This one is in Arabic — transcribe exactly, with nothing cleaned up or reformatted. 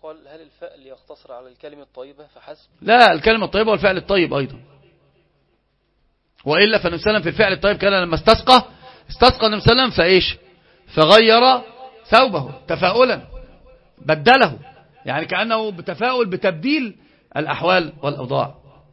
قال هل الفعل يقتصر على الكلمة الطيبة فحسب؟ لا، الكلمة الطيبة والفعل الطيب أيضا. وإلا فالنبي صلى الله عليه وسلم في الفعل الطيب كان لما استسقى استسقى النبي صلى الله عليه وسلم فإيش فغير ثوبه تفاؤلا، بدله، يعني كأنه بتفاؤل بتبديل الأحوال والأوضاع.